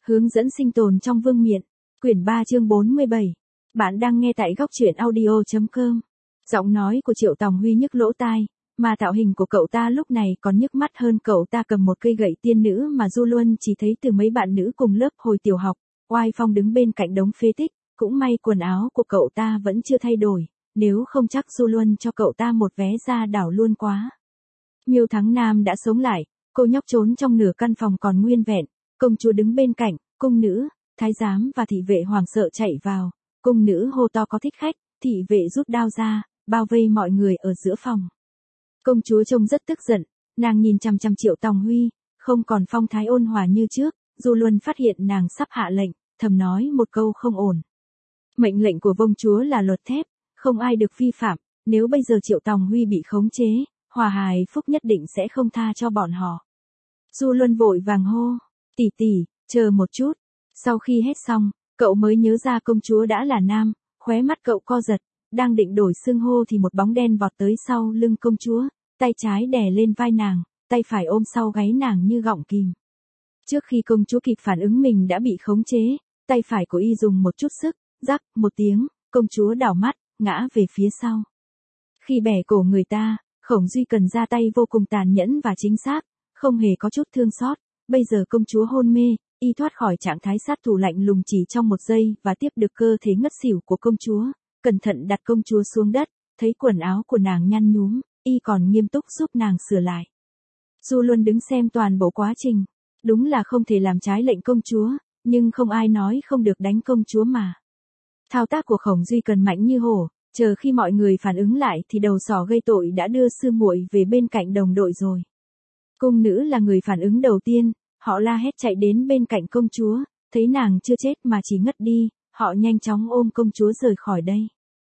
Hướng dẫn sinh tồn trong vương miện. Quyển 3 chương 47. Bạn đang nghe tại góc truyện audio.com. Giọng nói của Triệu Tòng Huy nhức lỗ tai, mà tạo hình của cậu ta lúc này còn nhức mắt hơn. Cậu ta cầm một cây gậy tiên nữ mà Du Luân chỉ thấy từ mấy bạn nữ cùng lớp hồi tiểu học. Oai phong đứng bên cạnh đống phế tích, cũng may quần áo của cậu ta vẫn chưa thay đổi, nếu không chắc Du Luân cho cậu ta một vé ra đảo luôn quá. Miêu Thắng Nam đã sống lại, cô nhóc trốn trong nửa căn phòng còn nguyên vẹn, công chúa đứng bên cạnh, cung nữ, thái giám và thị vệ hoảng sợ chạy vào, cung nữ hô to có thích khách, thị vệ rút đao ra, bao vây mọi người ở giữa phòng. Công chúa trông rất tức giận, nàng nhìn chằm chằm Triệu Tòng Huy, không còn phong thái ôn hòa như trước. Du Luân phát hiện nàng sắp hạ lệnh, thầm nói một câu không ổn. Mệnh lệnh của vông chúa là luật thép, không ai được vi phạm, nếu bây giờ Triệu Tòng Huy bị khống chế, Hòa Hài Phúc nhất định sẽ không tha cho bọn họ. Du Luân vội vàng hô, tỷ tỷ, chờ một chút. Sau khi hết xong, cậu mới nhớ ra công chúa đã là nam, khóe mắt cậu co giật, đang định đổi xưng hô thì một bóng đen vọt tới sau lưng công chúa, tay trái đè lên vai nàng, tay phải ôm sau gáy nàng như gọng kìm. Trước khi công chúa kịp phản ứng mình đã bị khống chế, tay phải của y dùng một chút sức, rắc một tiếng, công chúa đảo mắt, ngã về phía sau. Khi bẻ cổ người ta, Khổng Duy Cần ra tay vô cùng tàn nhẫn và chính xác, không hề có chút thương xót. Bây giờ công chúa hôn mê, y thoát khỏi trạng thái sát thủ lạnh lùng chỉ trong một giây và tiếp được cơ thể ngất xỉu của công chúa, cẩn thận đặt công chúa xuống đất, thấy quần áo của nàng nhăn nhúm, y còn nghiêm túc giúp nàng sửa lại. Du Luân đứng xem toàn bộ quá trình. Đúng là không thể làm trái lệnh công chúa, nhưng không ai nói không được đánh công chúa mà. Thao tác của Khổng Duy Cần mạnh như hổ, chờ khi mọi người phản ứng lại thì đầu sỏ gây tội đã đưa sư muội về bên cạnh đồng đội rồi. Cung nữ là người phản ứng đầu tiên, họ la hét chạy đến bên cạnh công chúa, thấy nàng chưa chết mà chỉ ngất đi, họ nhanh chóng ôm công chúa rời khỏi đây.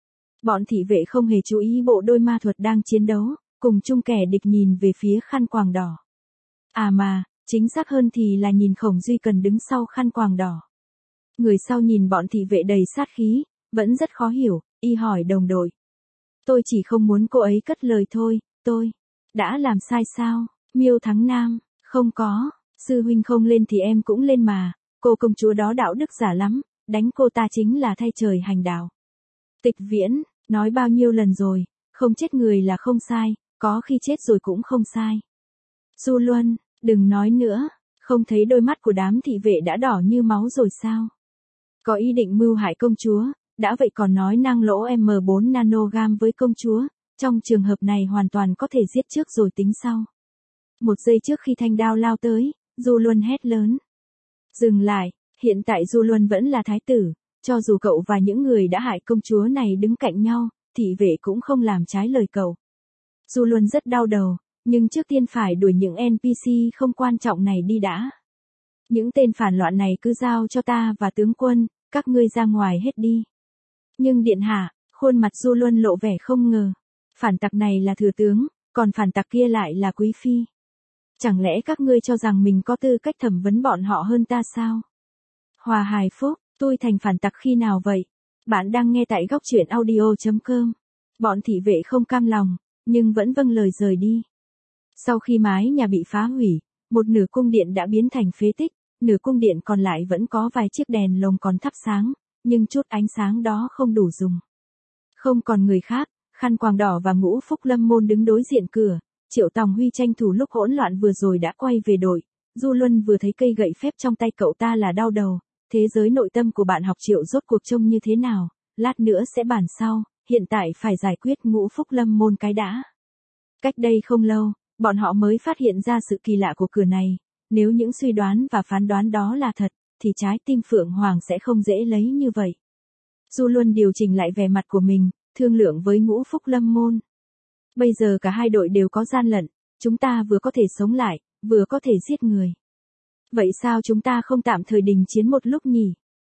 Bọn thị vệ không hề chú ý bộ đôi ma thuật đang chiến đấu, cùng chung kẻ địch nhìn về phía khăn quàng đỏ. À mà, chính xác hơn thì là nhìn Khổng Duy Cần đứng sau khăn quàng đỏ. Người sau nhìn bọn thị vệ đầy sát khí, vẫn rất khó hiểu, y hỏi đồng đội. Tôi chỉ không muốn cô ấy cất lời thôi, tôi đã làm sai sao? Miêu Thắng Nam, không có, sư huynh không lên thì em cũng lên mà, cô công chúa đó đạo đức giả lắm, đánh cô ta chính là thay trời hành đạo. Tịch Viễn, nói bao nhiêu lần rồi, không chết người là không sai, có khi chết rồi cũng không sai. Du Luân, đừng nói nữa, không thấy đôi mắt của đám thị vệ đã đỏ như máu rồi sao? Có ý định mưu hại công chúa, đã vậy còn nói năng lỗ M4 nanogam với công chúa, trong trường hợp này hoàn toàn có thể giết trước rồi tính sau. Một giây trước khi thanh đao lao tới, Du Luân hét lớn. Dừng lại, hiện tại Du Luân vẫn là thái tử, cho dù cậu và những người đã hại công chúa này đứng cạnh nhau, thị vệ cũng không làm trái lời cậu. Du Luân rất đau đầu, nhưng trước tiên phải đuổi những NPC không quan trọng này đi đã. Những tên phản loạn này cứ giao cho ta và tướng quân, các ngươi ra ngoài hết đi. Nhưng điện hạ, khuôn mặt Du Luân lộ vẻ không ngờ. Phản tặc này là thừa tướng, còn phản tặc kia lại là quý phi. Chẳng lẽ các ngươi cho rằng mình có tư cách thẩm vấn bọn họ hơn ta sao? Hòa Hài Phúc, tôi thành phản tặc khi nào vậy? Bạn đang nghe tại góc truyện audio.com. Bọn thị vệ không cam lòng, nhưng vẫn vâng lời rời đi. Sau khi mái nhà bị phá hủy, một nửa cung điện đã biến thành phế tích, nửa cung điện còn lại vẫn có vài chiếc đèn lồng còn thắp sáng, nhưng chút ánh sáng đó không đủ dùng. Không còn người khác, khăn quàng đỏ và Ngũ Phúc Lâm môn đứng đối diện cửa, Triệu Tòng Huy tranh thủ lúc hỗn loạn vừa rồi đã quay về đội. Du Luân vừa thấy cây gậy phép trong tay cậu ta là đau đầu, thế giới nội tâm của bạn học Triệu rốt cuộc trông như thế nào, lát nữa sẽ bàn sau, hiện tại phải giải quyết Ngũ Phúc Lâm môn cái đã. Cách đây không lâu, bọn họ mới phát hiện ra sự kỳ lạ của cửa này, nếu những suy đoán và phán đoán đó là thật, thì trái tim Phượng Hoàng sẽ không dễ lấy như vậy. Du Luân điều chỉnh lại vẻ mặt của mình, thương lượng với Ngũ Phúc Lâm môn. Bây giờ cả hai đội đều có gian lận, chúng ta vừa có thể sống lại, vừa có thể giết người. Vậy sao chúng ta không tạm thời đình chiến một lúc nhỉ?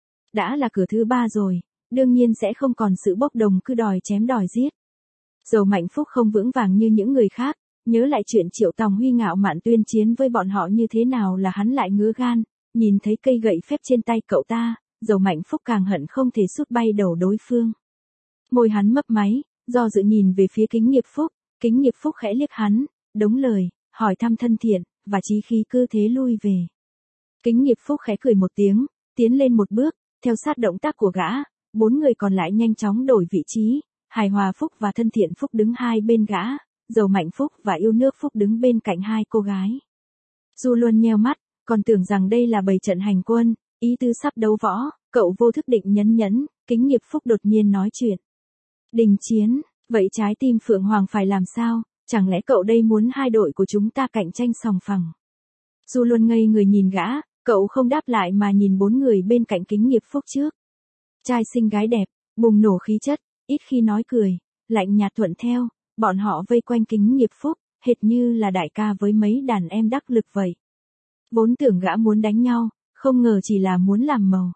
Đã là cửa thứ 3 rồi, đương nhiên sẽ không còn sự bốc đồng cứ đòi chém đòi giết. Dầu Mạnh Phúc không vững vàng như những người khác, nhớ lại chuyện Triệu Tòng Huy ngạo mạn tuyên chiến với bọn họ như thế nào là hắn lại ngứa gan, nhìn thấy cây gậy phép trên tay cậu ta, Dầu Mạnh Phúc càng hận không thể sút bay đầu đối phương. Môi hắn mấp máy, do dự nhìn về phía Kính Nghiệp Phúc khẽ liếc hắn, đống lời, hỏi thăm thân thiện, và chí khí cứ thế lui về. Kính Nghiệp Phúc khẽ cười một tiếng, tiến lên một bước, theo sát động tác của gã, 4 người còn lại nhanh chóng đổi vị trí, Hài Hòa Phúc và Thân Thiện Phúc đứng hai bên gã, Giàu Mạnh Phúc và Yêu Nước Phúc đứng bên cạnh hai cô gái. Du Luân nheo mắt, còn tưởng rằng đây là bày trận hành quân, ý tư sắp đấu võ, cậu vô thức định nhấn nhẫn, Kính Nghiệp Phúc đột nhiên nói chuyện. Đình chiến, vậy trái tim Phượng Hoàng phải làm sao, chẳng lẽ cậu đây muốn hai đội của chúng ta cạnh tranh sòng phẳng? Du Luân ngây người nhìn gã, cậu không đáp lại mà nhìn 4 người bên cạnh Kính Nghiệp Phúc trước. Trai xinh gái đẹp, bùng nổ khí chất, ít khi nói cười, lạnh nhạt thuận theo, bọn họ vây quanh Kính Nghiệp Phúc, hệt như là đại ca với mấy đàn em đắc lực vậy. Vốn tưởng gã muốn đánh nhau, không ngờ chỉ là muốn làm màu.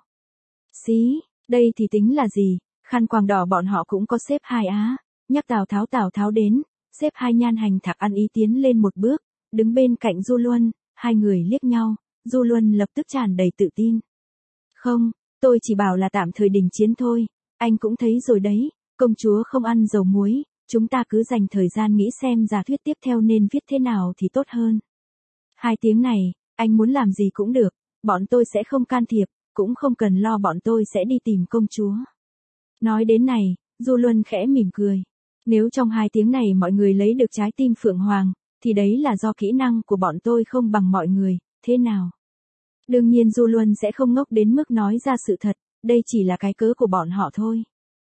Xí, đây thì tính là gì, khăn quàng đỏ bọn họ cũng có xếp hai á, nhắc Tào Tháo đến, xếp hai Nhan Hành Thạc ăn ý tiến lên một bước, đứng bên cạnh Du Luân, hai người liếc nhau, Du Luân lập tức tràn đầy tự tin. Không, tôi chỉ bảo là tạm thời đình chiến thôi, anh cũng thấy rồi đấy, công chúa không ăn dầu muối, chúng ta cứ dành thời gian nghĩ xem giả thuyết tiếp theo nên viết thế nào thì tốt hơn. 2 tiếng này, anh muốn làm gì cũng được, bọn tôi sẽ không can thiệp, cũng không cần lo bọn tôi sẽ đi tìm công chúa. Nói đến này, Du Luân khẽ mỉm cười. Nếu trong 2 tiếng này mọi người lấy được trái tim Phượng Hoàng, thì đấy là do kỹ năng của bọn tôi không bằng mọi người, thế nào? Đương nhiên Du Luân sẽ không ngốc đến mức nói ra sự thật, đây chỉ là cái cớ của bọn họ thôi.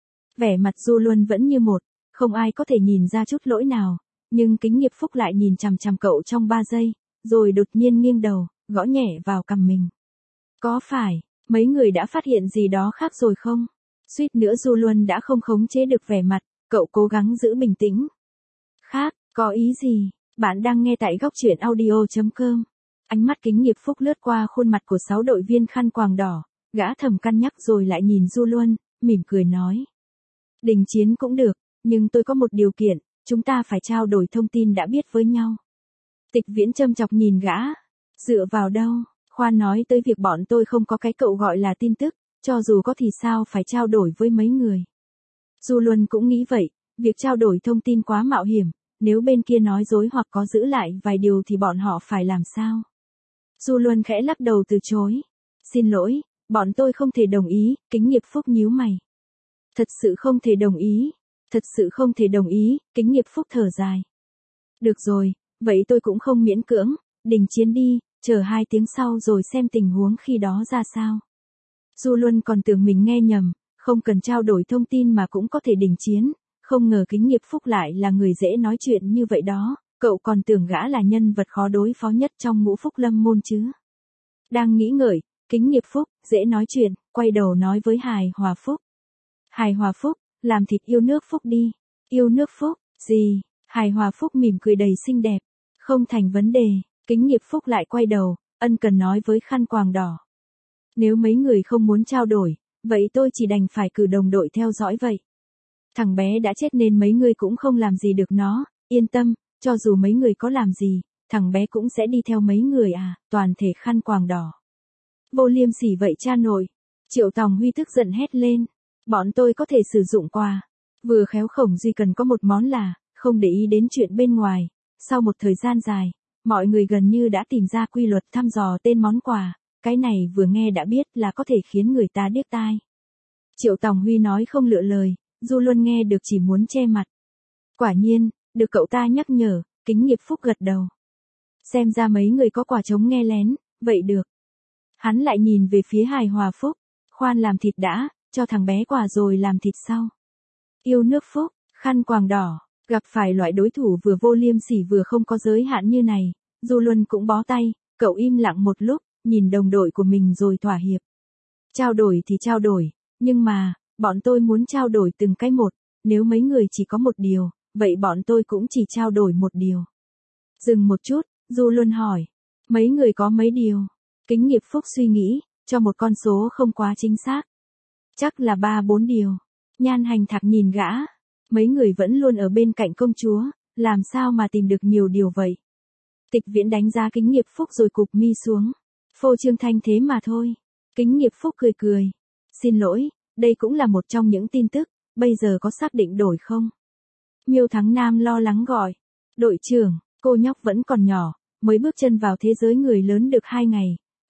Vẻ mặt Du Luân vẫn như một, không ai có thể nhìn ra chút lỗi nào, nhưng Kính Nghiệp Phúc lại nhìn chằm chằm cậu trong 3 giây, rồi đột nhiên nghiêng đầu, gõ nhẹ vào cằm mình. Có phải, mấy người đã phát hiện gì đó khác rồi không? Suýt nữa Du Luân đã không khống chế được vẻ mặt, cậu cố gắng giữ bình tĩnh. Khác, có ý gì? Bạn đang nghe tại góc truyện audio.com. Ánh mắt Kính Nghiệp Phúc lướt qua khuôn mặt của 6 đội viên khăn quàng đỏ, gã thầm cân nhắc rồi lại nhìn Du Luân, mỉm cười nói. Đình chiến cũng được, nhưng tôi có một điều kiện, chúng ta phải trao đổi thông tin đã biết với nhau. Tịch Viễn châm chọc nhìn gã. Dựa vào đâu, khoan nói tới việc bọn tôi không có cái cậu gọi là tin tức, cho dù có thì sao phải trao đổi với mấy người. Du Luân cũng nghĩ vậy, việc trao đổi thông tin quá mạo hiểm, nếu bên kia nói dối hoặc có giữ lại vài điều thì bọn họ phải làm sao? Du Luân khẽ lắc đầu từ chối. Xin lỗi, bọn tôi không thể đồng ý, Kính Nghiệp Phúc nhíu mày. Thật sự không thể đồng ý, thật sự không thể đồng ý, Kính Nghiệp Phúc thở dài. Được rồi, vậy tôi cũng không miễn cưỡng, đình chiến đi, chờ 2 tiếng sau rồi xem tình huống khi đó ra sao. Du Luân còn tưởng mình nghe nhầm, không cần trao đổi thông tin mà cũng có thể đình chiến, không ngờ Kính Nghiệp Phúc lại là người dễ nói chuyện như vậy đó, cậu còn tưởng gã là nhân vật khó đối phó nhất trong ngũ Phúc Lâm môn chứ. Đang nghĩ ngợi, Kính Nghiệp Phúc, dễ nói chuyện, quay đầu nói với Hài Hòa Phúc. Hài Hòa Phúc, làm thịt Yêu Nước Phúc đi. Yêu Nước Phúc, gì? Hài Hòa Phúc mỉm cười đầy xinh đẹp. Không thành vấn đề, Kính Nghiệp Phúc lại quay đầu, ân cần nói với khăn quàng đỏ. Nếu mấy người không muốn trao đổi, vậy tôi chỉ đành phải cử đồng đội theo dõi vậy. Thằng bé đã chết nên mấy người cũng không làm gì được nó, yên tâm, cho dù mấy người có làm gì, thằng bé cũng sẽ đi theo mấy người à, toàn thể khăn quàng đỏ. Vô liêm sỉ vậy cha nội. Triệu Tòng Huy tức giận hét lên. Bọn tôi có thể sử dụng quà. Vừa khéo Khổng Duy cần có một món là, không để ý đến chuyện bên ngoài. Sau một thời gian dài, mọi người gần như đã tìm ra quy luật thăm dò tên món quà. Cái này vừa nghe đã biết là có thể khiến người ta điếc tai. Triệu Tòng Huy nói không lựa lời, Du Luân nghe được chỉ muốn che mặt. Quả nhiên, được cậu ta nhắc nhở, Kính Nghiệp Phúc gật đầu. Xem ra mấy người có quả trống nghe lén, vậy được. Hắn lại nhìn về phía Hài Hòa Phúc, khoan làm thịt đã, cho thằng bé quà rồi làm thịt sau. Yêu Nước Phúc, khăn quàng đỏ, gặp phải loại đối thủ vừa vô liêm sỉ vừa không có giới hạn như này, Du Luân cũng bó tay, cậu im lặng một lúc, nhìn đồng đội của mình rồi thỏa hiệp. Trao đổi thì trao đổi, nhưng mà, bọn tôi muốn trao đổi từng cái một, nếu mấy người chỉ có một điều, vậy bọn tôi cũng chỉ trao đổi một điều. Dừng một chút, Du Luân hỏi, mấy người có mấy điều? Kính Nghiệp Phúc suy nghĩ, cho một con số không quá chính xác. Chắc là 3-4 điều. Nhan Hành Thạc nhìn gã, mấy người vẫn luôn ở bên cạnh công chúa, làm sao mà tìm được nhiều điều vậy? Tịch Viễn đánh giá Kính Nghiệp Phúc rồi cụp mi xuống. Phô trương thanh thế mà thôi. Kính Nghiệp Phúc cười cười. Xin lỗi, đây cũng là một trong những tin tức, bây giờ có xác định đổi không? Miêu Thắng Nam lo lắng gọi. Đội trưởng, cô nhóc vẫn còn nhỏ, mới bước chân vào thế giới người lớn được 2 ngày,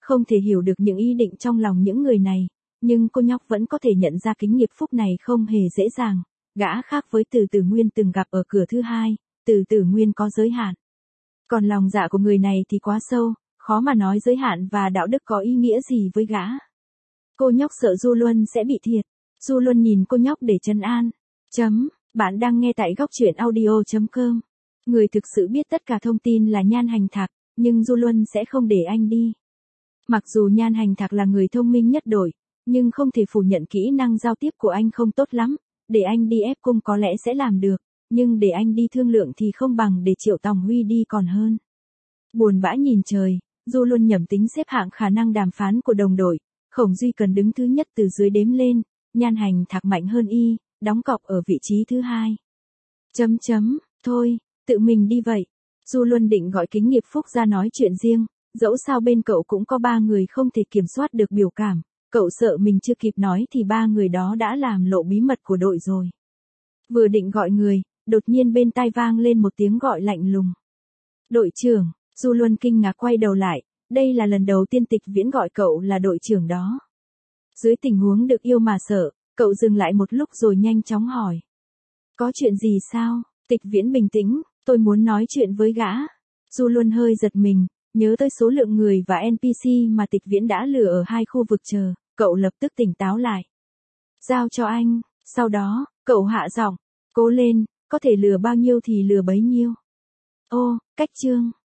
không thể hiểu được những ý định trong lòng những người này, nhưng cô nhóc vẫn có thể nhận ra kính nghiệp phúc này không hề dễ dàng. Gã khác với Từ Tử Nguyên từng gặp ở cửa thứ hai, Từ Tử Nguyên có giới hạn. Còn lòng dạ của người này thì quá sâu, khó mà nói giới hạn và đạo đức có ý nghĩa gì với gã. Cô nhóc sợ Du Luân sẽ bị thiệt. Du Luân nhìn cô nhóc để trấn an. Bạn đang nghe tại góc truyện audio.com. Người thực sự biết tất cả thông tin là Nhan Hành Thạc, nhưng Du Luân sẽ không để anh đi. Mặc dù Nhan Hành Thạc là người thông minh nhất đội, nhưng không thể phủ nhận kỹ năng giao tiếp của anh không tốt lắm. Để anh đi ép cung có lẽ sẽ làm được, nhưng để anh đi thương lượng thì không bằng để Triệu Tòng Huy đi còn hơn. Buồn bã nhìn trời, Du Luân nhẩm tính xếp hạng khả năng đàm phán của đồng đội. Khổng Duy cần đứng thứ nhất từ dưới đếm lên, Nhan Hành Thạc mạnh hơn y, đóng cọc ở vị trí thứ hai. Thôi, tự mình đi vậy. Du Luân định gọi Kính Nghiệp Phúc ra nói chuyện riêng, dẫu sao bên cậu cũng có 3 người không thể kiểm soát được biểu cảm, cậu sợ mình chưa kịp nói thì 3 người đó đã làm lộ bí mật của đội rồi. Vừa định gọi người, đột nhiên bên tai vang lên một tiếng gọi lạnh lùng. Đội trưởng, Du Luân kinh ngạc quay đầu lại, đây là lần đầu tiên Tịch Viễn gọi cậu là đội trưởng đó. Dưới tình huống được yêu mà sợ, cậu dừng lại một lúc rồi nhanh chóng hỏi. Có chuyện gì sao? Tịch Viễn bình tĩnh, tôi muốn nói chuyện với gã. Du Luân hơi giật mình, nhớ tới số lượng người và NPC mà Tịch Viễn đã lừa ở 2 khu vực chờ, cậu lập tức tỉnh táo lại. Giao cho anh, sau đó, cậu hạ giọng, cố lên, có thể lừa bao nhiêu thì lừa bấy nhiêu. Ô, cách chương.